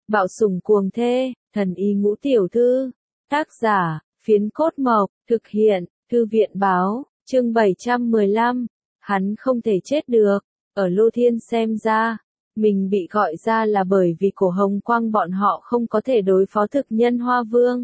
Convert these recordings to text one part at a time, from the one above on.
Bạo sủng cuồng thê, thần y ngũ tiểu thư. Tác giả, Phiến Cốt Mộc, thực hiện, Thư viện báo, chương 715. Hắn không thể chết được. Ở Lô Thiên xem ra, mình bị gọi ra là bởi vì Cổ Hồng Quang bọn họ không có thể đối phó thực nhân Hoa Vương.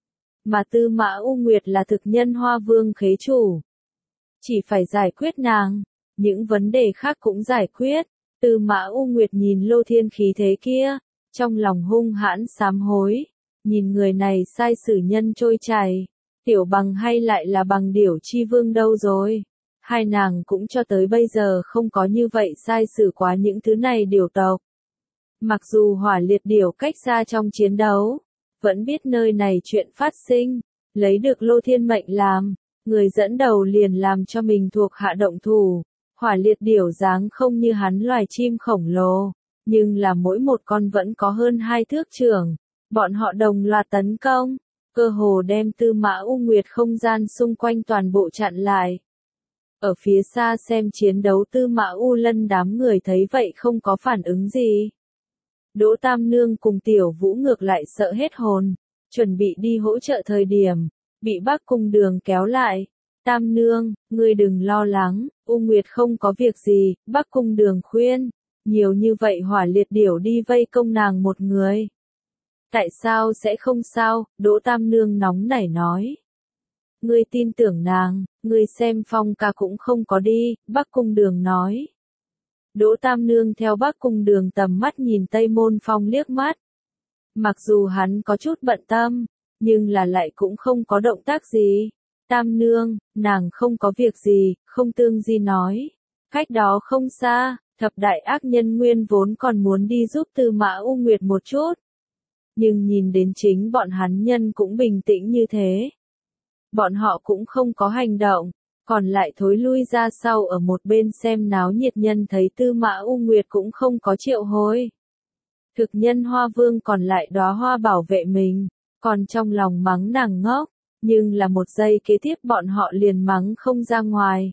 Mà Tư Mã U Nguyệt là thực nhân Hoa Vương khế chủ. Chỉ phải giải quyết nàng, những vấn đề khác cũng giải quyết. Tư Mã U Nguyệt nhìn Lô Thiên khí thế kia, trong lòng hung hãn sám hối, nhìn người này sai xử nhân trôi chảy, Tiểu Bằng hay lại là Bằng Điểu Chi Vương đâu rồi? Hai nàng cũng cho tới bây giờ không có như vậy sai xử quá những thứ này điểu tộc. Mặc dù Hỏa Liệt Điểu cách xa trong chiến đấu, vẫn biết nơi này chuyện phát sinh, lấy được Lô Thiên mệnh làm, người dẫn đầu liền làm cho mình thuộc hạ động thủ. Hỏa Liệt Điểu dáng không như hắn loài chim khổng lồ, nhưng là mỗi một con vẫn có hơn 2 thước trưởng. Bọn họ đồng loạt tấn công, cơ hồ đem Tư Mã U Nguyệt không gian xung quanh toàn bộ chặn lại. Ở phía xa xem chiến đấu Tư Mã U Lân đám người thấy vậy không có phản ứng gì. Đỗ Tam Nương cùng Tiểu Vũ ngược lại sợ hết hồn, chuẩn bị đi hỗ trợ thời điểm, bị Bắc Cung Đường kéo lại. Tam Nương, ngươi đừng lo lắng, U Nguyệt không có việc gì, Bắc Cung Đường khuyên. Nhiều như vậy Hỏa Liệt Điểu đi vây công nàng một người. Tại sao sẽ không sao, Đỗ Tam Nương nóng nảy nói. Ngươi tin tưởng nàng, ngươi xem Phong ca cũng không có đi, Bắc Cung Đường nói. Đỗ Tam Nương theo Bắc Cung Đường tầm mắt nhìn Tây Môn Phong liếc mắt. Mặc dù hắn có chút bận tâm, nhưng là lại cũng không có động tác gì. Tam Nương, nàng không có việc gì, không tương di nói. Cách đó không xa, thập đại ác nhân nguyên vốn còn muốn đi giúp Tư Mã U Nguyệt một chút. Nhưng nhìn đến chính bọn hắn nhân cũng bình tĩnh như thế. Bọn họ cũng không có hành động, còn lại thối lui ra sau ở một bên xem náo nhiệt nhân thấy Tư Mã U Nguyệt cũng không có triệu hồi. Thực nhân Hoa Vương còn lại đóa hoa bảo vệ mình, còn trong lòng mắng nàng ngốc, nhưng là một giây kế tiếp bọn họ liền mắng không ra ngoài.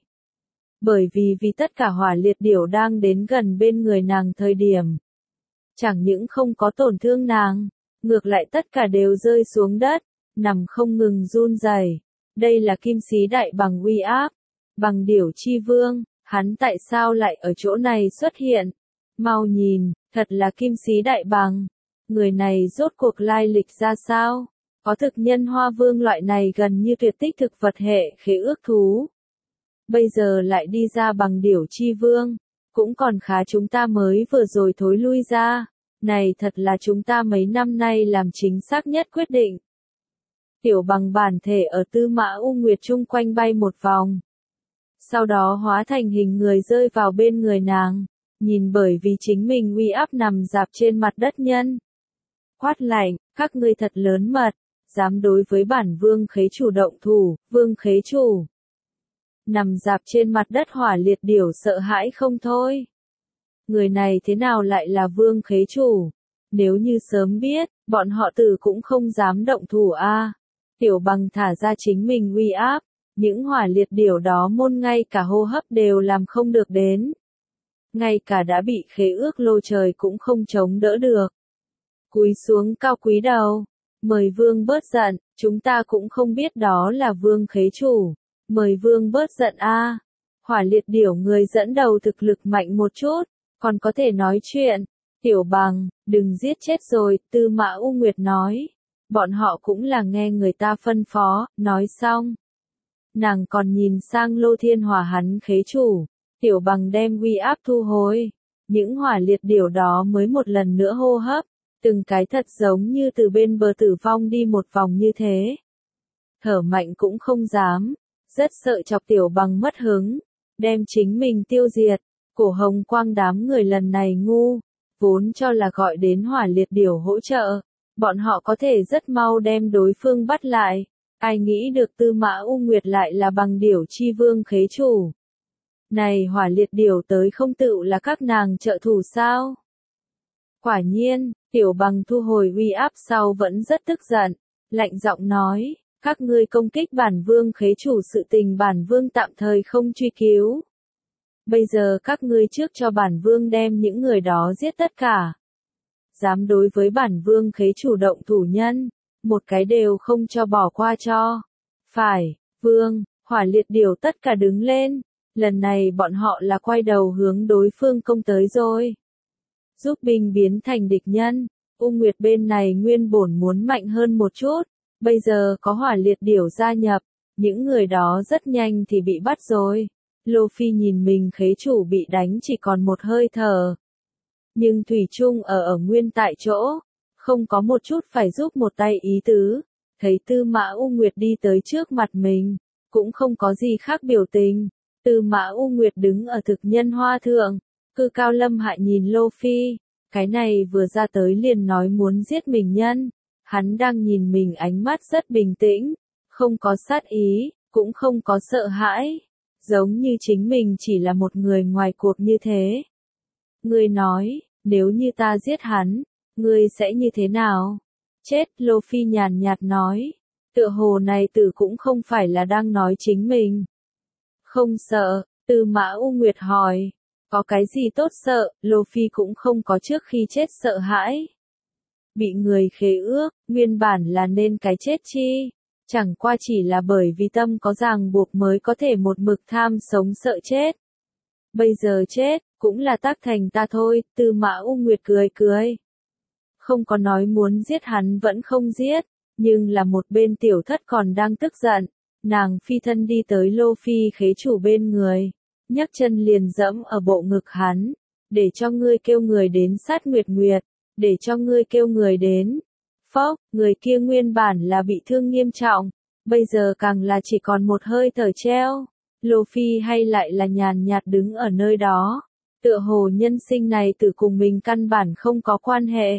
Bởi vì tất cả Hỏa Liệt Điểu đang đến gần bên người nàng thời điểm. Chẳng những không có tổn thương nàng, ngược lại tất cả đều rơi xuống đất, nằm không ngừng run rẩy. Đây là Kim Sĩ Đại Bằng uy áp. Bằng Điểu Chi Vương, hắn tại sao lại ở chỗ này xuất hiện? Mau nhìn, thật là Kim Sĩ Đại Bằng. Người này rốt cuộc lai lịch ra sao? Có thực nhân Hoa Vương loại này gần như tuyệt tích thực vật hệ khế ước thú. Bây giờ lại đi ra Bằng Điểu Chi Vương, cũng còn khá chúng ta mới vừa rồi thối lui ra. Này thật là chúng ta mấy năm nay làm chính xác nhất quyết định. Tiểu Bằng bản thể ở Tư Mã U Nguyệt chung quanh bay một vòng. Sau đó hóa thành hình người rơi vào bên người nàng, nhìn bởi vì chính mình uy áp nằm dạp trên mặt đất nhân. Quát lạnh, các ngươi thật lớn mật, dám đối với bản vương khế chủ động thủ, vương khế chủ. Nằm dạp trên mặt đất Hỏa Liệt Điểu sợ hãi không thôi. Người này thế nào lại là vương khế chủ? Nếu như sớm biết, bọn họ tử cũng không dám động thủ a. Tiểu Bằng thả ra chính mình uy áp, những Hỏa Liệt Điểu đó môn ngay cả hô hấp đều làm không được đến. Ngay cả đã bị khế ước lô trời cũng không chống đỡ được. Cúi xuống cao quý đầu, mời vương bớt giận, chúng ta cũng không biết đó là vương khế chủ. Mời vương bớt giận a. Hỏa Liệt Điểu người dẫn đầu thực lực mạnh một chút, còn có thể nói chuyện. Tiểu Bằng, đừng giết chết rồi, Tư Mã U Nguyệt nói. Bọn họ cũng là nghe người ta phân phó, nói xong. Nàng còn nhìn sang Lô Thiên Hỏa hắn khế chủ. Tiểu Bằng đem uy áp thu hồi. Những Hỏa Liệt Điểu đó mới một lần nữa hô hấp. Từng cái thật giống như từ bên bờ tử vong đi một vòng như thế. Thở mạnh cũng không dám. Rất sợ chọc Tiểu Bằng mất hứng. Đem chính mình tiêu diệt. Cổ Hồng Quang đám người lần này ngu. Vốn cho là gọi đến Hỏa Liệt Điểu hỗ trợ. Bọn họ có thể rất mau đem đối phương bắt lại. Ai nghĩ được Tư Mã U Nguyệt lại là Bằng Điểu Chi Vương khế chủ. Này Hỏa Liệt Điểu tới không tựu là các nàng trợ thủ sao? Quả nhiên, Tiểu Bằng thu hồi uy áp sau vẫn rất tức giận. Lạnh giọng nói, các ngươi công kích bản vương khế chủ sự tình bản vương tạm thời không truy cứu. Bây giờ các ngươi trước cho bản vương đem những người đó giết tất cả. dám đối với bản vương khế chủ động thủ nhân, một cái đều không cho bỏ qua cho. Phải, vương, Hỏa Liệt Điểu tất cả đứng lên, lần này bọn họ là quay đầu hướng đối phương công tới rồi. Giúp binh biến thành địch nhân, U Nguyệt bên này nguyên bổn muốn mạnh hơn một chút, bây giờ có Hỏa Liệt Điểu gia nhập, những người đó rất nhanh thì bị bắt rồi. Lô Phi nhìn mình khế chủ bị đánh chỉ còn một hơi thở. Nhưng Thủy Trung ở nguyên tại chỗ, không có một chút phải giúp một tay ý tứ, thấy Tư Mã U Nguyệt đi tới trước mặt mình, cũng không có gì khác biểu tình. Tư Mã U Nguyệt đứng ở thực nhân hoa thượng, cư cao lâm hạ nhìn Lô Phi, cái này vừa ra tới liền nói muốn giết mình nhân, hắn đang nhìn mình ánh mắt rất bình tĩnh, không có sát ý, cũng không có sợ hãi, giống như chính mình chỉ là một người ngoài cuộc như thế. Ngươi nói, nếu như ta giết hắn, ngươi sẽ như thế nào? Chết, Lô Phi nhàn nhạt nói, tựa hồ này tử cũng không phải là đang nói chính mình. Không sợ, Tư Mã U Nguyệt hỏi, có cái gì tốt sợ, Lô Phi cũng không có trước khi chết sợ hãi. Bị người khế ước, nguyên bản là nên cái chết chi, chẳng qua chỉ là bởi vì tâm có ràng buộc mới có thể một mực tham sống sợ chết. Bây giờ chết, cũng là tác thành ta thôi, Tư Mã U Nguyệt cười cười. Không có nói muốn giết hắn vẫn không giết, nhưng là một bên tiểu thất còn đang tức giận, nàng phi thân đi tới Lô Phi khế chủ bên người, nhấc chân liền dẫm ở bộ ngực hắn, để cho ngươi kêu người đến sát Nguyệt Nguyệt, để cho ngươi kêu người đến. Phốc, người kia nguyên bản là bị thương nghiêm trọng, bây giờ càng là chỉ còn một hơi thở treo. Lô Phi hay lại là nhàn nhạt đứng ở nơi đó, tựa hồ nhân sinh này từ cùng mình căn bản không có quan hệ.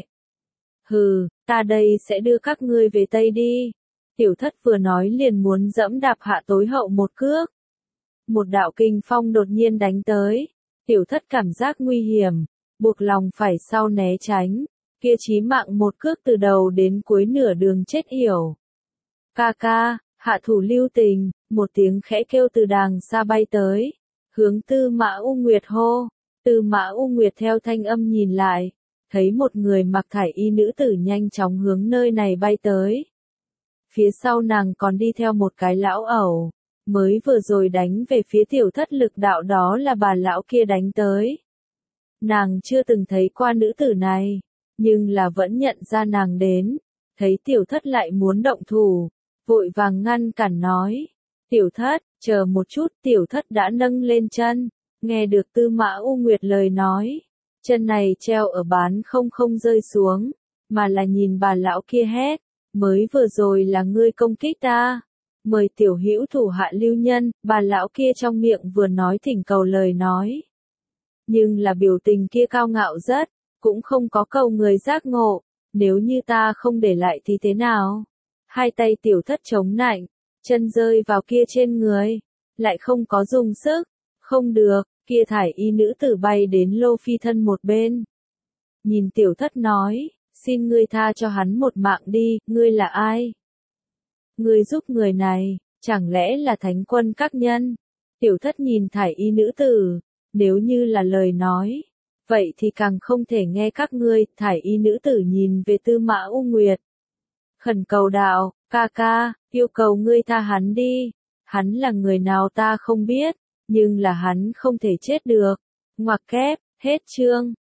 Hừ, ta đây sẽ đưa các ngươi về Tây đi. Tiểu thất vừa nói liền muốn dẫm đạp hạ tối hậu một cước. Một đạo kinh phong đột nhiên đánh tới, tiểu thất cảm giác nguy hiểm, buộc lòng phải sau né tránh, kia chí mạng một cước từ đầu đến cuối nửa đường chết yểu. Ca ca, hạ thủ lưu tình, một tiếng khẽ kêu từ đàng xa bay tới, hướng Tư Mã U Nguyệt hô. Tư Mã U Nguyệt theo thanh âm nhìn lại, thấy một người mặc thải y nữ tử nhanh chóng hướng nơi này bay tới. Phía sau nàng còn đi theo một cái lão ẩu, mới vừa rồi đánh về phía tiểu thất lực đạo đó là bà lão kia đánh tới. Nàng chưa từng thấy qua nữ tử này, nhưng là vẫn nhận ra nàng đến, thấy tiểu thất lại muốn động thủ, vội vàng ngăn cản nói. Tiểu thất, chờ một chút, tiểu thất đã nâng lên chân, nghe được Tư Mã U Nguyệt lời nói. Chân này treo ở bán không rơi xuống, mà là nhìn bà lão kia hét, mới vừa rồi là ngươi công kích ta. Mời tiểu hữu thủ hạ lưu nhân, bà lão kia trong miệng vừa nói thỉnh cầu lời nói. Nhưng là biểu tình kia cao ngạo rất, cũng không có cầu người giác ngộ, nếu như ta không để lại thì thế nào? Hai tay tiểu thất chống nạnh, chân rơi vào kia trên người, lại không có dùng sức, không được, kia thải y nữ tử bay đến Lô Phi thân một bên. Nhìn tiểu thất nói, xin ngươi tha cho hắn một mạng đi, ngươi là ai? Ngươi giúp người này, chẳng lẽ là thánh quân các nhân? Tiểu thất nhìn thải y nữ tử, nếu như là lời nói, vậy thì càng không thể nghe các ngươi. Thải y nữ tử nhìn về Tư Mã U Nguyệt, khẩn cầu đạo, ca ca, yêu cầu ngươi tha hắn đi, hắn là người nào ta không biết, nhưng là hắn không thể chết được. Ngoặc kép, hết chương.